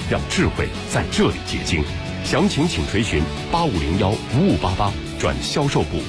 让智慧在这里结晶。详情请垂询8501-5588转销售部。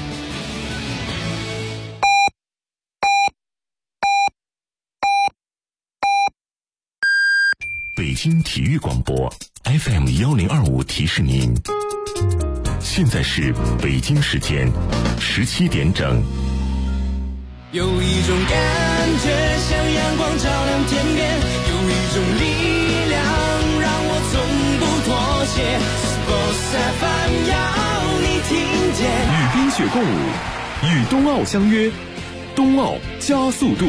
北京体育广播 FM1025提示您，现在是北京时间17点整。 有一种感觉像阳光照亮天边，有一种力量让我从不妥协。Sports FM 要你听见。 与冰雪共舞，与冬奥相约，冬奥加速度。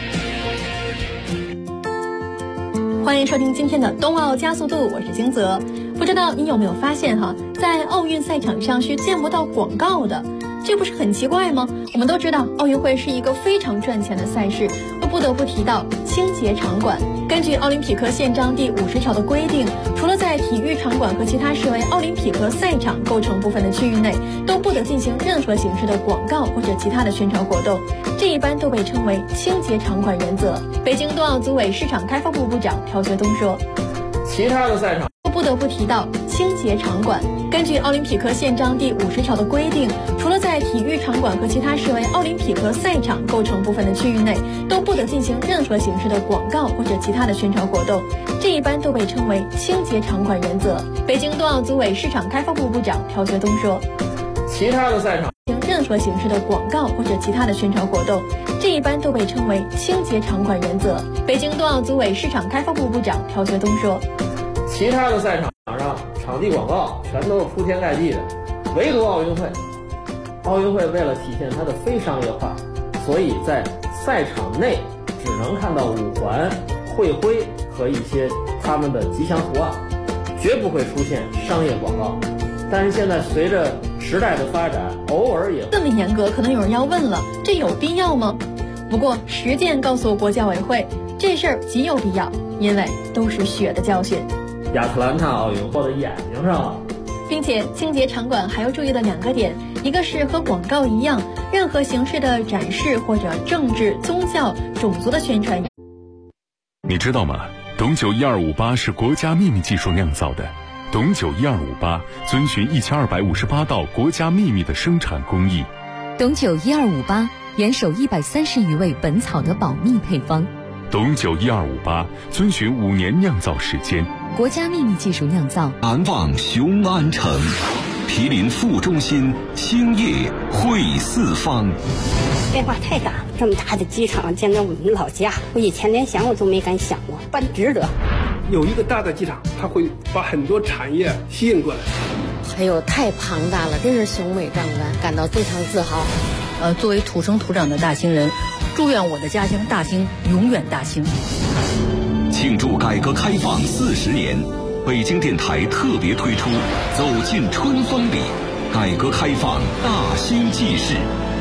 欢迎收听今天的冬奥加速度，我是金泽。不知道你有没有发现在奥运赛场上是见不到广告的，这不是很奇怪吗？我们都知道奥运会是一个非常赚钱的赛事，不得不提到清洁场馆。根据奥林匹克宪章第50条的规定，除了在体育场馆和其他视为奥林匹克赛场构成部分的区域内，都不得进行任何形式的广告或者其他的宣传活动，这一般都被称为清洁场馆原则。北京冬奥组委市场开发部部长朴学东说， 其他的赛场不得不提到清洁场馆。根据奥林匹克宪章第50条的规定，除了在体育场馆和其他视为奥林匹克赛场构成部分的区域内，都不得进行任何形式的广告或者其他的宣传活动，这一般都被称为清洁场馆原则。北京冬奥组委市场开发部部长朴学东说， 其他的赛场任何形式的广告或者其他的宣传活动，这一般都被称为清洁场馆原则。北京冬奥组委市场开发部部长朴学东说， 其他的赛场上场地广告全都是铺天盖地的，唯独奥运会。奥运会为了体现它的非商业化，所以在赛场内只能看到五环、会徽和一些他们的吉祥图案，绝不会出现商业广告。但是现在随着时代的发展，偶尔也这么严格，可能有人要问了，这有必要吗？不过实践告诉国教委会，这事儿极有必要，因为都是血的教训。 亚特兰大奥运我的眼睛上了。 并且清洁场馆还要注意的2个点，一个是和广告一样，任何形式的展示或者政治、宗教、种族的宣传。 你知道吗？董酒1258是国家秘密技术酿造的。董酒1258遵循1258道国家秘密的生产工艺。 董酒1258严守130余位本草的保密配方。 董酒1258遵循5年酿造时间， 国家秘密技术酿造。 南望雄安城，毗邻副中心，兴业汇四方。 变化太大了，这么大的机场建在我们老家，我以前连想我都没敢想过，办值得。 有一个大的机场，它会把很多产业吸引过来。 哎呦，太庞大了，真是雄伟壮观，感到非常自豪。 作为土生土长的大兴人，祝愿我的家乡大兴永远大兴。 庆祝改革开放40年，北京电台特别推出《走进春风里》，改革开放大兴纪事。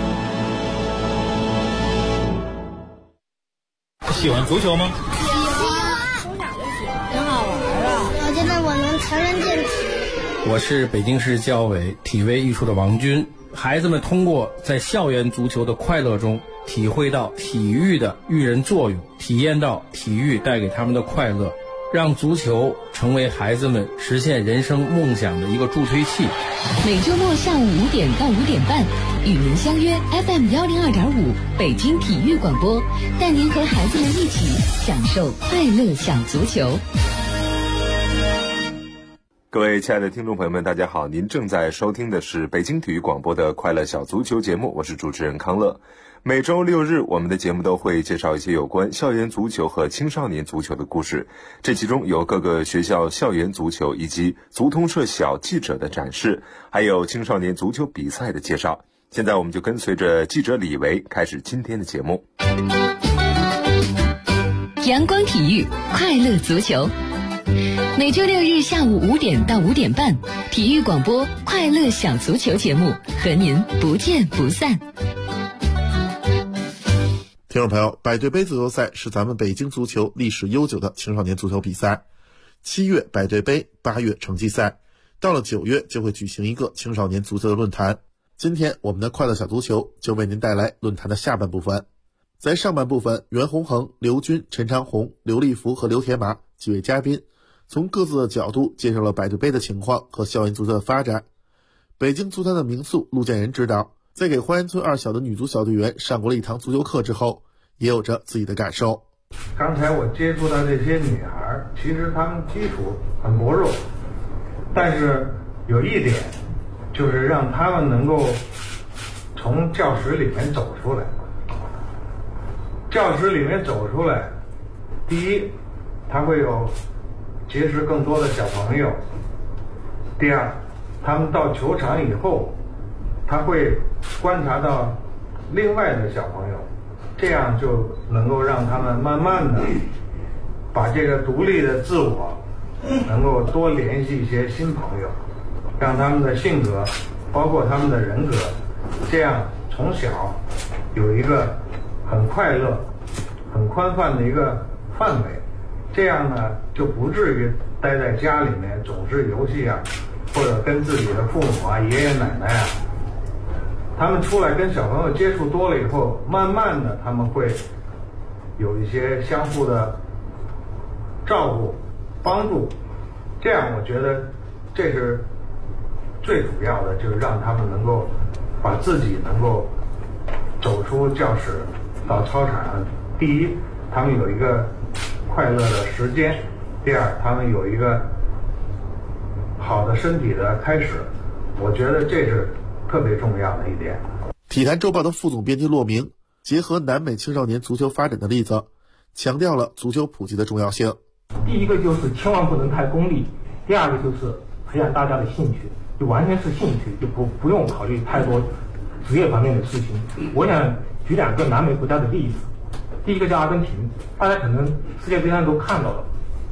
喜欢足球吗？ 喜欢，从小就喜欢，挺好玩啊！我觉得我能承认进体。 我是北京市教委体卫艺术的王军。孩子们通过在校园足球的快乐中，体会到体育的育人作用，体验到体育带给他们的快乐，让足球成为孩子们实现人生梦想的一个助推器。 每周末下午5点到5点半，与您相约 FM102.5北京体育广播，带您和孩子们一起享受快乐小足球。 各位亲爱的听众朋友们，大家好，您正在收听的是北京体育广播的快乐小足球节目，我是主持人康乐。每周6日，我们的节目都会介绍一些有关校园足球和青少年足球的故事，这其中有各个学校校园足球以及足通社小记者的展示，还有青少年足球比赛的介绍。现在我们就跟随着记者李维开始今天的节目。 阳光体育，快乐足球。每周6日下午5点到5点半，体育广播快乐小足球节目和您不见不散。 听众朋友，百对杯足球赛是咱们北京足球历史悠久的青少年足球比赛。7月百对杯，8月成绩赛，到了9月就会举行一个青少年足球的论坛。今天我们的快乐小足球就为您带来论坛的下半部分。在上半部分，袁弘恒、刘军、陈长红、刘立福和刘铁马几位嘉宾从各自的角度介绍了百对杯的情况和校园足球的发展。北京足坛的名宿陆建仁指导，在给花园村2小的女足小队员上过了一堂足球课之后，也有着自己的感受。 刚才我接触到这些女孩，其实她们基础很薄弱，但是有一点就是让她们能够从教室里面走出来。教室里面走出来，第一，她会有结识更多的小朋友；第二，他们到球场以后，他会观察到另外的小朋友，这样就能够让他们慢慢的把这个独立的自我能够多联系一些新朋友，让他们的性格包括他们的人格，这样从小有一个很快乐很宽泛的一个范围，这样呢就不至于待在家里面总是游戏啊，或者跟自己的父母啊爷爷奶奶啊，他们出来跟小朋友接触多了以后，慢慢的他们会有一些相互的照顾帮助，这样我觉得这是最主要的，就是让他们能够把自己能够走出教室到操场上。第一，他们有一个快乐的时间；第二，他们有一个好的身体的开始。我觉得这是特别重要的一点。 体坛周报的副总编辑骆明结合南美青少年足球发展的例子，强调了足球普及的重要性。 第一个就是千万不能太功利，第二个就是培养大家的兴趣，就完全是兴趣，就不用考虑太多职业方面的事情。我想举2个南美国家的例子。第一个叫阿根廷，大家可能世界杯上都看到了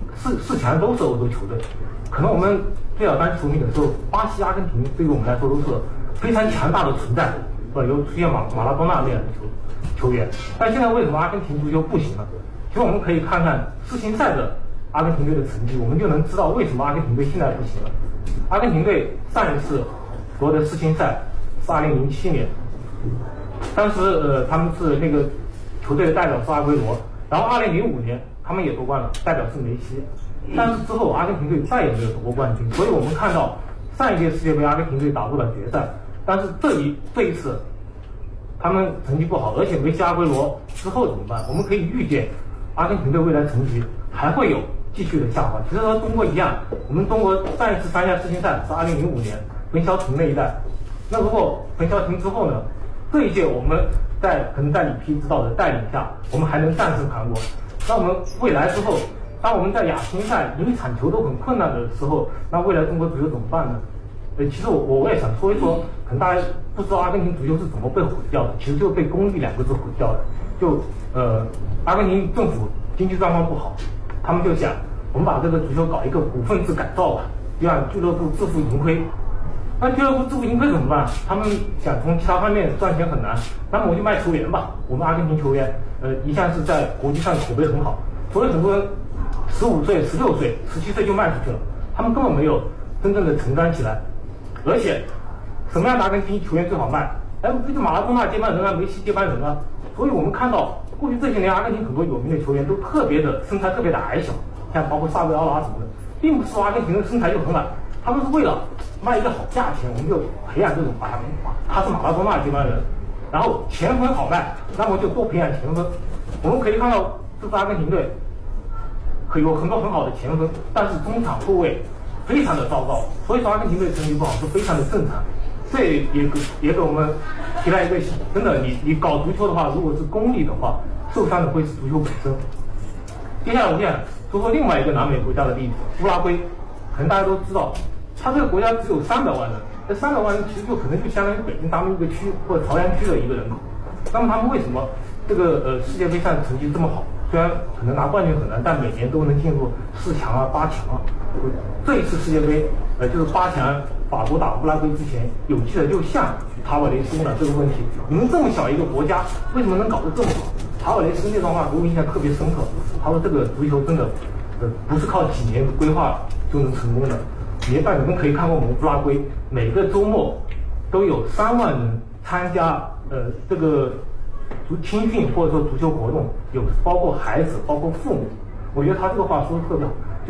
，4强都是欧洲球队。可能我们最早当球迷的时候，巴西、阿根廷对于我们来说都是非常强大的存在，有出现马拉多纳那样的球员。但现在为什么阿根廷足球不行了？其实我们可以看看世青赛的阿根廷队的成绩，我们就能知道为什么阿根廷队现在不行了。阿根廷队上一次夺得世青赛是2007年，当时他们是那个球队的代表是阿圭罗，然后2005年他们也夺冠了，代表是梅西。但是之后阿根廷队再也没有夺过冠军，所以我们看到上一届世界杯阿根廷队打入了决赛，但是这一次他们成绩不好，而且梅西、阿圭罗之后怎么办？我们可以预见阿根廷队未来成绩还会有继续的下滑。其实和中国一样，我们中国上一次参加世青赛是2005年冯潇霆那一代，那如果冯潇霆之后呢，这一届我们可能在里皮指导的带领下，我们还能战胜韩国，那我们未来之后，当我们在亚青赛赢一场球都很困难的时候，那未来中国足球怎么办呢？其实我也想说一说，可能大家不知道阿根廷足球是怎么被毁掉的，其实就是被功利2个字毁掉的。就阿根廷政府经济状况不好，他们就想我们把这个足球搞一个股份制改造吧，就让俱乐部自负盈亏。那俱乐部自负盈亏怎么办？他们想从其他方面赚钱很难，那么我就卖球员吧。我们阿根廷球员一向是在国际上口碑很好，所以很多人15岁、16岁、17岁就卖出去了，他们根本没有真正的成长起来。而且什么样的阿根廷球员最好卖？不是马拉多纳接班人啊，梅西接班人啊。所以我们看到过去这些年阿根廷很多有名的球员都特别的身材特别的矮小，像包括萨维奥拉什么的，并不是说阿根廷的身材就很矮，他们是为了卖一个好价钱，我们就培养这种他是马拉多纳接班人，然后前锋好卖，那么就多培养前锋。我们可以看到这支阿根廷队有很多很好的前锋，但是中场后卫非常的糟糕，所以说阿根廷队成绩不好是非常的正常。这也给我们提来一个，真的你搞足球的话，如果是功利的话，受伤的会是足球本身。接下来我们想说说另外一个南美国家的例子，乌拉圭，可能大家都知道，它这个国家只有300万人，这300万人其实就可能就相当于北京咱们一个区或者朝阳区的一个人口。那么他们为什么这个世界杯上成绩这么好？虽然可能拿冠军很难，但每年都能进入4强啊、8强啊。这一次世界杯，就是8强，法国打乌拉圭之前，有记者就向塔瓦雷斯问了这个问题：你们这么小一个国家，为什么能搞得这么好？塔瓦雷斯那段话给我印象特别深刻。他说这个足球真的，不是靠几年规划就能成功的。你们可以看过我们乌拉圭每个周末都有3万人参加这个青训或者说足球活动，有包括孩子，包括父母。我觉得他这个话说的特别好，就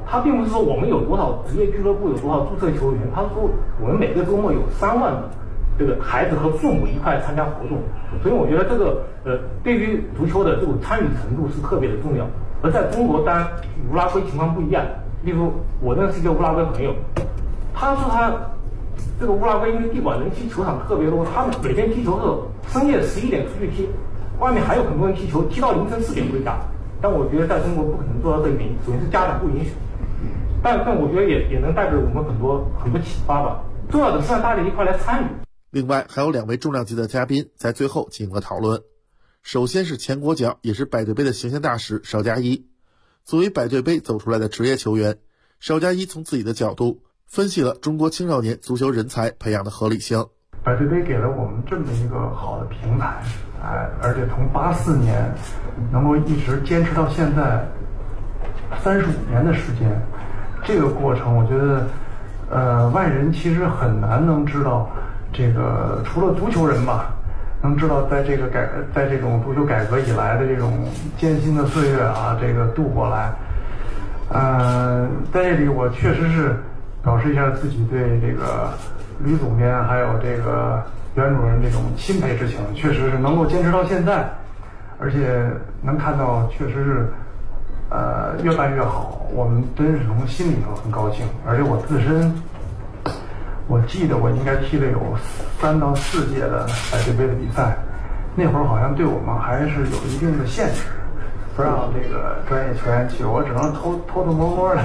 他并不是说我们有多少职业俱乐部有多少注册球员，他是说我们每个周末有3万的这个孩子和父母一块参加活动，所以我觉得这个对于足球的这种参与程度是特别的重要。而在中国，当然与乌拉圭情况不一样。例如，我认识一个乌拉圭朋友，他说他这个乌拉圭因为地广人稀，球场特别多，他们每天踢球是深夜11点出去踢，外面还有很多人踢球，踢到凌晨4点回家。但我觉得在中国不可能做到这一点，首先是家长不允许。但我觉得也能带给我们很多启发吧。重要的是让大家一块来参与。 另外还有2位重量级的嘉宾在最后进行了讨论。首先是前国脚，也是百对杯的形象大使邵佳一。作为百对杯走出来的职业球员，邵佳一从自己的角度分析了中国青少年足球人才培养的合理性。 百对杯给了我们这么一个好的平台，而且从84年能够一直坚持到现在35年的时间，这个过程我觉得外人其实很难能知道，这个除了足球人吧，能知道在这种足球改革以来的这种艰辛的岁月啊，这个度过来。在这里我确实是表示一下自己对这个吕总监还有这个袁主任这种钦佩之情，确实是能够坚持到现在，而且能看到确实是越办越好，我们真是从心里头很高兴。而且我自身，我记得我应该踢了有3到4届的百对杯的比赛，那会儿好像对我们还是有一定的限制，不让这个专业球员去，我只能偷摸摸的。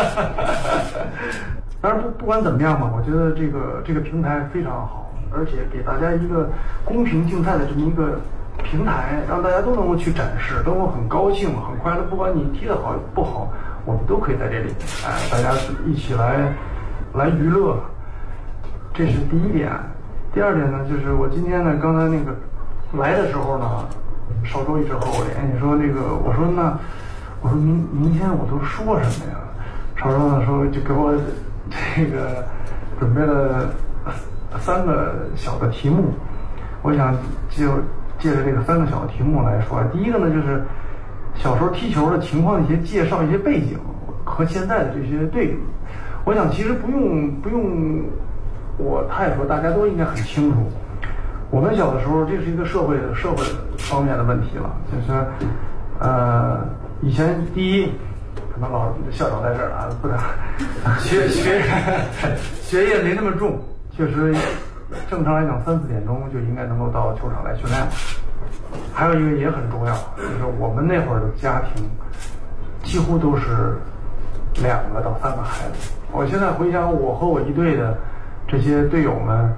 当然不管怎么样吧，我觉得这个平台非常好，而且给大家一个公平竞赛的这么一个平台，让大家都能够去展示，都能够很高兴很快乐。不管你踢得好不好，我们都可以在这里，大家一起来娱乐，这是第一点。第二点呢，就是我今天呢，刚才那个来的时候呢，邵周一直和我联系说我说明天我都说什么呀？邵周呢说就给我这个准备了3个小的题目，我想就借着这个3个小的题目来说。第一个呢，就是小时候踢球的情况，一些介绍，一些背景和现在的这些对比。我想其实不用我太说，大家都应该很清楚。我们小的时候，这是一个社会方面的问题了，就是以前第一，可能校长在这儿啊，不能学业没那么重，确实正常来讲3、4点钟就应该能够到球场来训练。还有一个也很重要，就是我们那会儿的家庭几乎都是2个到3个孩子。我现在回想我和我一队的这些队友们，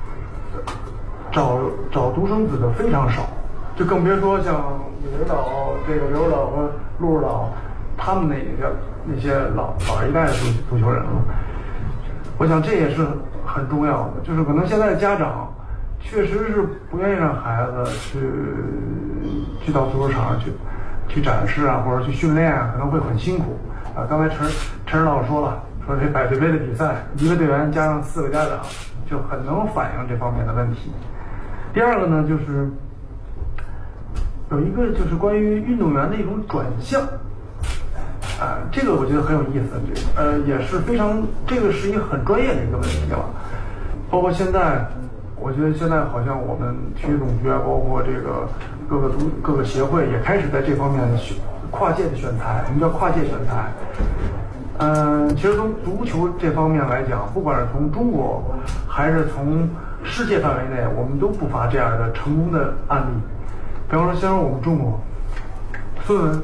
找独生子的非常少，就更别说像刘导、刘导和陆导他们那些老一代的足球人了。我想这也是很重要的，就是可能现在的家长确实是不愿意让孩子去到足球场去展示啊，或者去训练啊，可能会很辛苦啊。刚才陈老师说了，说这百对杯的比赛，1个队员加上4个家长，就很能反映这方面的问题。第二个呢，就是有一个就是关于运动员的一种转向，这个我觉得很有意思，也是非常，这个是一个很专业的一个问题了。包括现在，我觉得现在好像我们体育总局啊，包括这个各个协会也开始在这方面跨界的选材，我们叫跨界选材。其实从足球这方面来讲，不管是从中国还是从世界范围内，我们都不乏这样的成功的案例。比方说，先说我们中国，孙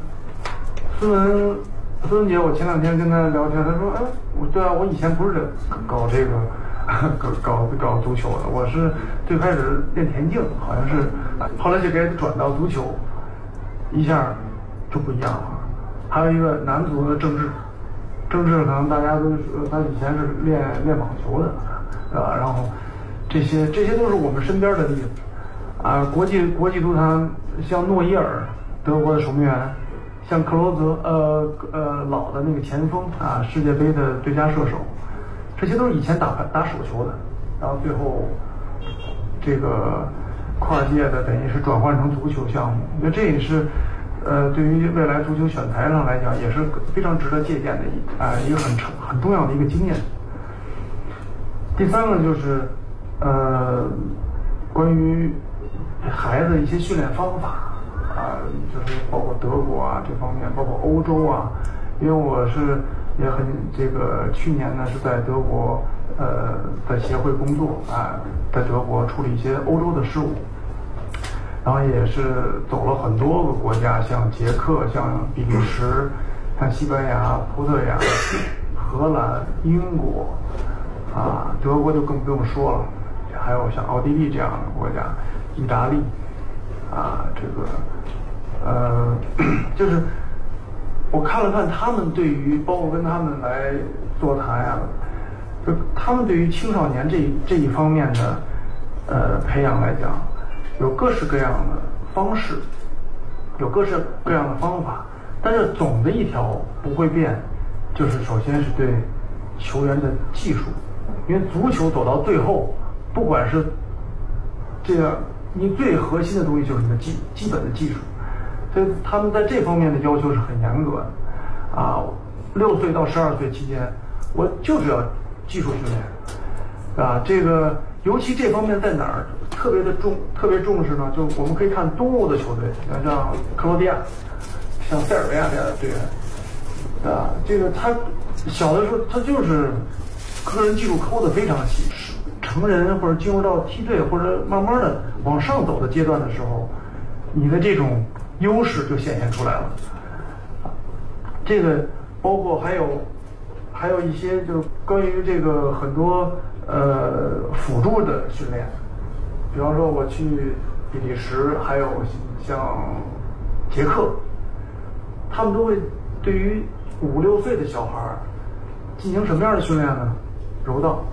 文姐，我前2天跟他聊天，他说：“我以前不是搞这个搞足球的，我是最开始练田径，好像是，后来就给转到足球，一下就不一样了。还有一个男足的郑智可能大家都说他以前是练网球的，然后这些都是我们身边的例子啊。国际足坛，像诺伊尔，德国的守门员，像克罗泽，老的那个前锋啊，世界杯的最佳射手，这些都是以前打手球的，然后最后这个跨界的等于是转换成足球项目。我觉得这也是对于未来足球选材上来讲，也是非常值得借鉴的一个很重要的一个经验。第三个就是关于孩子一些训练方法就是包括德国这方面，包括欧洲因为我是也很去年呢是在德国在协会工作在德国处理一些欧洲的事务。然后也是走了很多个国家，像捷克、像比利时、像西班牙、葡萄牙、荷兰、英国德国就更不用说了，还有像奥地利这样的国家，意大利就是我看了看他们对于包括跟他们来座谈就他们对于青少年这一方面的培养来讲。有各式各样的方式，有各式各样的方法，但是总的一条不会变，就是首先是对球员的技术，因为足球走到最后，不管是你最核心的东西就是你的基本的技术，所以他们在这方面的要求是很严格的6岁到12岁期间，我就是要技术训练尤其这方面在哪儿特别重视呢？就我们可以看东欧的球队，像克罗地亚、像塞尔维亚这样的队员他小的时候他就是个人技术抠得非常细，成人或者进入到梯队或者慢慢的往上走的阶段的时候，你的这种优势就显现出来了。包括还有一些就关于很多辅助的训练，比方说我去比利时，还有像捷克，他们都会对于5、6岁的小孩进行什么样的训练呢？柔道、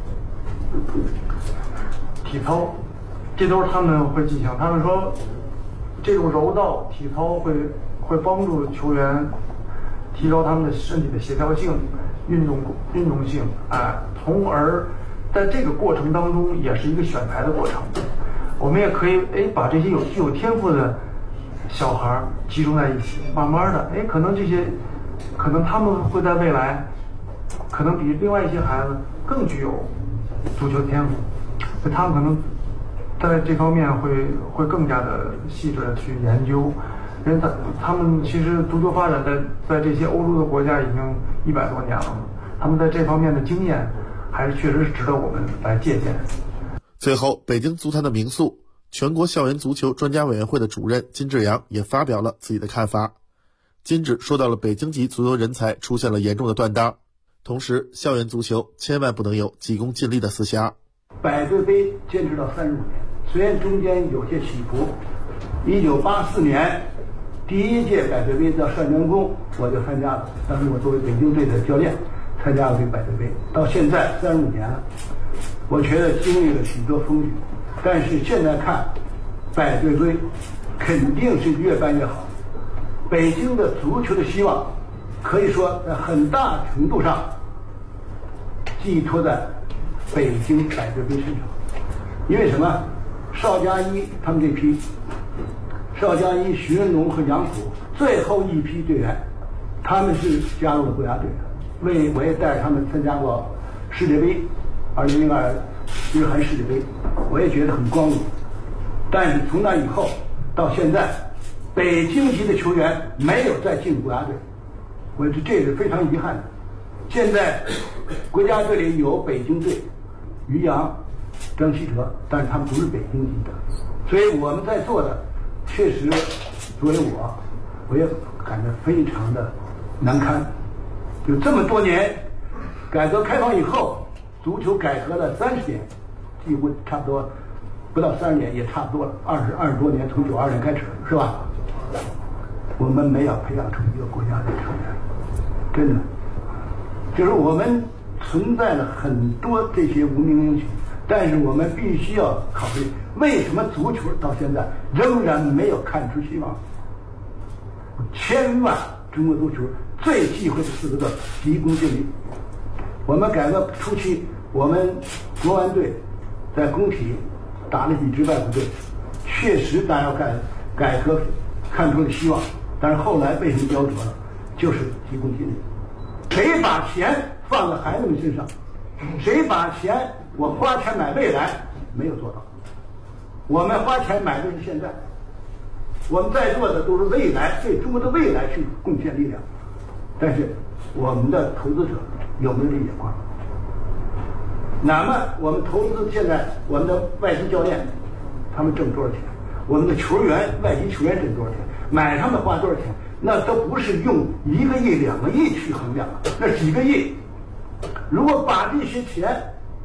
体操，这都是他们会进行。他们说，这种柔道、体操会帮助球员提高他们的身体的协调性、运动性，从而在这个过程当中也是一个选材的过程。我们也可以把这些具有天赋的小孩集中在一起，慢慢的可能他们会在未来可能比另外一些孩子更具有足球天赋，他们可能在这方面会更加的细致的去研究。因为他们其实足球发展在这些欧洲的国家已经100多年了，他们在这方面的经验还是确实是值得我们来借鉴。 最后，北京足坛的名宿、全国校园足球专家委员会的主任金志扬也发表了自己的看法。金志说到了北京级足球人才出现了严重的断档，同时校园足球千万不能有急功近利的思想。 百对杯坚持到35年，虽然中间有些起伏。1984年第一届百对杯到单江宫，我就参加了，当时我作为北京队的教练参加了这个百对杯，到现在35年了，我觉得经历了许多风雨，但是现在看百对杯肯定是越办越好。北京的足球的希望可以说在很大程度上寄托在北京百对杯身上。因为什么？邵佳一他们这批，邵佳一、徐文龙和杨虎最后一批队员，他们是加入了国家队的。我也带着他们参加过世界杯，2002日韩世界杯，我也觉得很光荣。但是从那以后到现在，北京籍的球员没有再进入国家队，我觉得这是非常遗憾的。现在国家队里有北京队，于洋、张稀哲，但是他们不是北京籍的，所以我们在做的确实，作为我也感到非常的难堪。有这么多年，改革开放以后，足球改革了30年，几乎差不多不到30年，也差不多了20多年，从92年开始，是吧？我们没有培养出一个国家队球员，真的，就是我们存在了很多这些无名英雄，但是我们必须要考虑，为什么足球到现在仍然没有看出希望？千万中国足球最忌讳的4个字：急功近利。我们改革初期，我们国安队在工体打了几支外国队，确实大家改革看出了希望， 但是后来为什么夭折了？就是急功近利。谁把钱放在孩子们身上，谁把钱我花钱买未来，没有做到。我们花钱买的是现在，我们在座的都是未来，为中国的未来去贡献力量。但是我们的投资者有没有这眼光？那么我们投资现在我们的外籍教练，他们挣多少钱？我们的球员，外籍球员挣多少钱？买他们花多少钱？那都不是用1个亿、2个亿去衡量了，那几个亿。如果把这些钱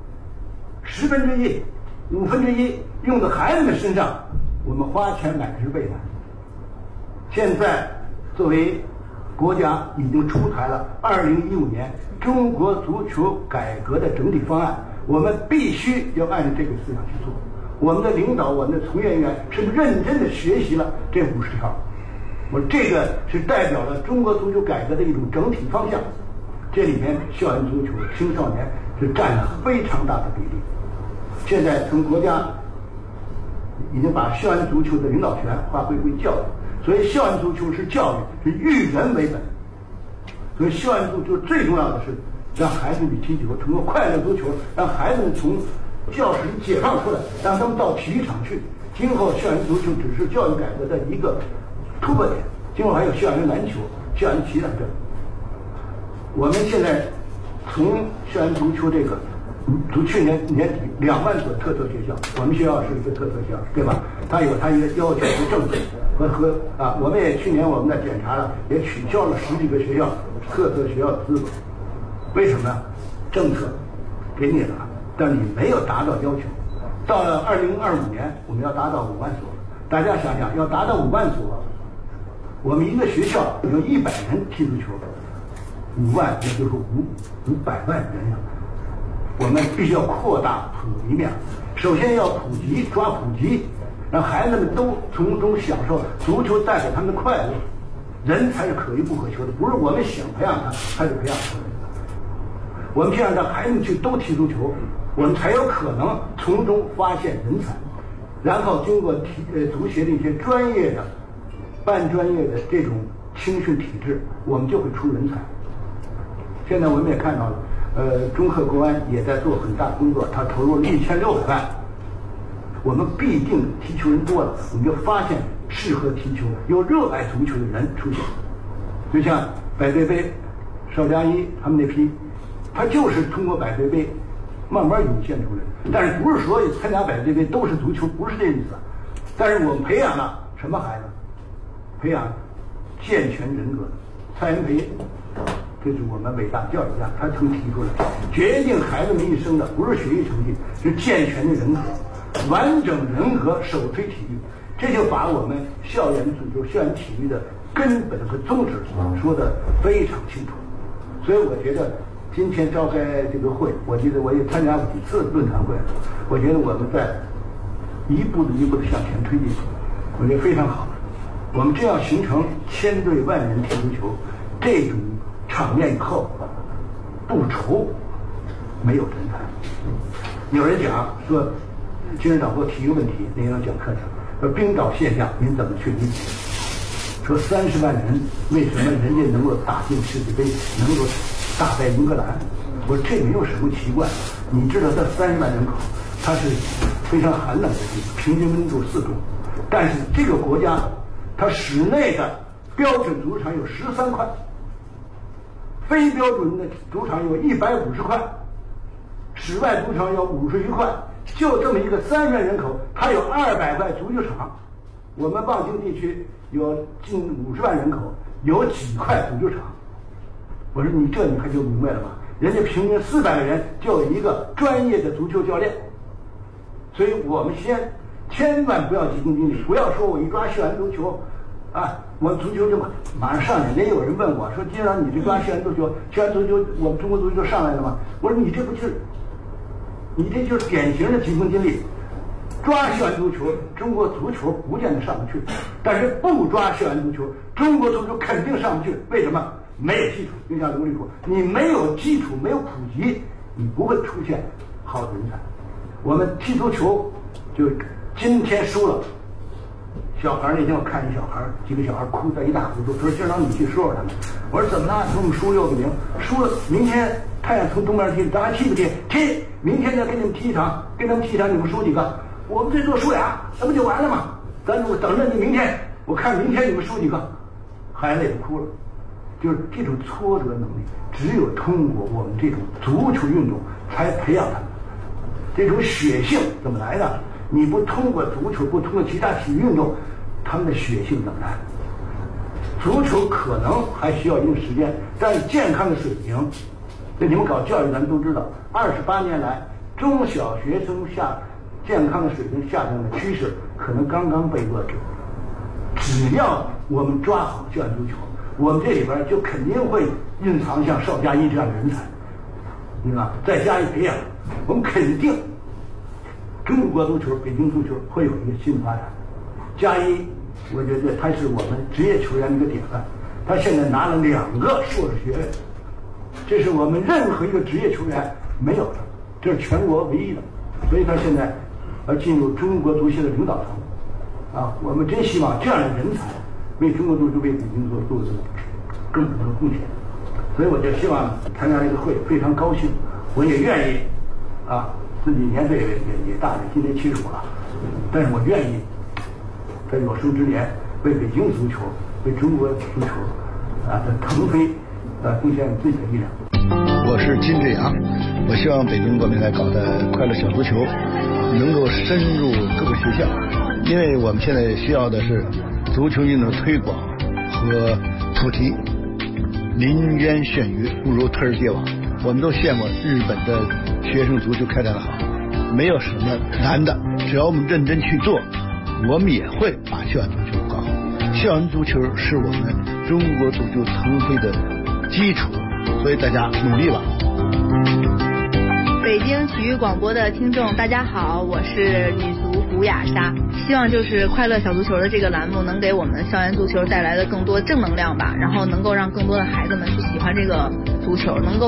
1/10、1/5用在孩子们身上，我们花钱买的是未来。现在作为国家已经出台了2015年中国足球改革的整体方案，我们必须要按照这个思想去做。我们的领导，我们的从业人员是认真的学习了这50条，这个是代表了中国足球改革的一种整体方向。这里面校园足球、青少年是占了非常大的比例。现在从国家已经把校园足球的领导权划归教育，所以校园足球是教育，是育人为本。所以校园足球最重要的是让孩子们踢球，通过快乐足球让孩子们从教室里解放出来，让他们到体育场去。今后校园足球只是教育改革的一个突破点，今后还有校园篮球、校园棋等等。我们现在从校园足球这个，从去年年底2万所特色学校，我们学校是一个特色学校，对吧？它有它一个要求和政策和我们也去年我们在检查了，也取消了10几个学校特色学校的资格。为什么呢？政策给你了，但你没有达到要求。到了2025年，我们要达到5万所。大家想想，要达到5万所，我们一个学校有100人踢足球，5万也就是500万人呀。我们必须要扩大普及面，首先要普及，抓普及，让孩子们都从中享受足球带给他们的快乐。人才是可遇不可求的，不是我们想培养他就培养出来的。我们这样让孩子们去都踢足球，我们才有可能从中发现人才，然后经过足协的一些专业的、半专业的这种青训体制，我们就会出人才。现在我们也看到了。中赫国安也在做很大的工作，他投入了1600万。我们必定踢球人多了，我们就发现适合踢球、又热爱足球的人出现。就像百对杯、邵佳一他们那批，他就是通过百对杯慢慢涌现出来。但是不是说参加百对杯都是足球，不是这意思。但是我们培养了什么孩子？培养健全人格的蔡元培。这是我们伟大教育家，他曾提出来，决定孩子们一生的不是学习成绩，是健全的人格，完整人格首推体育。这就把我们校园足球、校园体育的根本和宗旨说得非常清楚。所以我觉得今天召开这个会，我记得我也参加过几次论坛会，我觉得我们在一步一步的向前推进，我觉得非常好。我们这样形成千队万人踢足球这种场面以后，不愁没有人才。有人讲说，金指导给我提一个问题，那天讲课上说冰岛现象您怎么去理解？说30万人为什么人家能够打进世界杯，能够打败英格兰？我说这没有什么奇怪，你知道这30万人口，它是非常寒冷的地方，平均温度4度，但是这个国家它室内的标准足场有13块。非标准的主场有150块，室外主场有51块，就这么一个3万人口，它有200块足球场。我们望京地区有近50万人口，有几块足球场？我说你看就明白了吧？人家平均400个人就有一个专业的足球教练，所以我们千万不要急功近利，不要说我一抓校园足球。我足球就马上上来。也有人问我说：“金指导，你这抓校园足球，我们中国足球就上来了吗？”我说：“你这就是典型的急功近利。抓校园足球，中国足球不见得上不去；但是不抓校园足球，中国足球肯定上不去。为什么？没有基础。就像刘立说，你没有基础，没有普及，你不会出现好的人才。我们踢足球，就今天输了。 小孩那天我看一小孩，几个小孩哭得一塌糊涂，说经常你去说说他们。我说怎么了？说我们输6个0，输了，明天太阳从东边踢，咱还踢不踢？踢！明天再给你们踢一场，跟他们踢一场，你们输几个？我们最多输2，那不就完了吗？咱我等着你明天，我看明天你们输几个。孩子也哭了，就是这种挫折能力，只有通过我们这种足球运动才培养他们。这种血性怎么来的？你不通过足球，不通过其他体育运动，他们的血性怎么来？足球可能还需要一定时间，但是健康的水平，这你们搞教育咱们都知道，28年来中小学生健康的水平下降的趋势可能刚刚被遏制。只要我们抓好校园足球，我们这里边就肯定会蕴藏像邵佳一这样的人才，你知道，再加以培养，我们肯定中国足球、北京足球会有一个新发展。佳一，我觉得他是我们职业球员的一个典范，他现在拿了2个硕士学位，这是我们任何一个职业球员没有的，这是全国唯一的，所以他现在要进入中国足协的领导层。我们真希望这样的人才为中国足球、为北京做更多的贡献。所以我就希望参加这个会，非常高兴，我也愿意自己年岁也大了，今年75了，但是我愿意在有生之年为北京足球、为中国足球的腾飞贡献自己的力量。 我是金志阳，我希望北京国民来搞的快乐小足球能够深入各个学校，因为我们现在需要的是足球运动推广和普及。林渊羡鱼，不如推而皆网。我们都羡慕日本的学生足球开展的好，没有什么难的，只要我们认真去做，我们也会把校园足球搞好。校园足球是我们中国足球腾飞的基础，所以大家努力吧。 北京体育广播的听众大家好，我是女足胡雅莎，希望就是快乐小足球的这个栏目能给我们校园足球带来的更多正能量吧，然后能够让更多的孩子们去喜欢这个足球，能够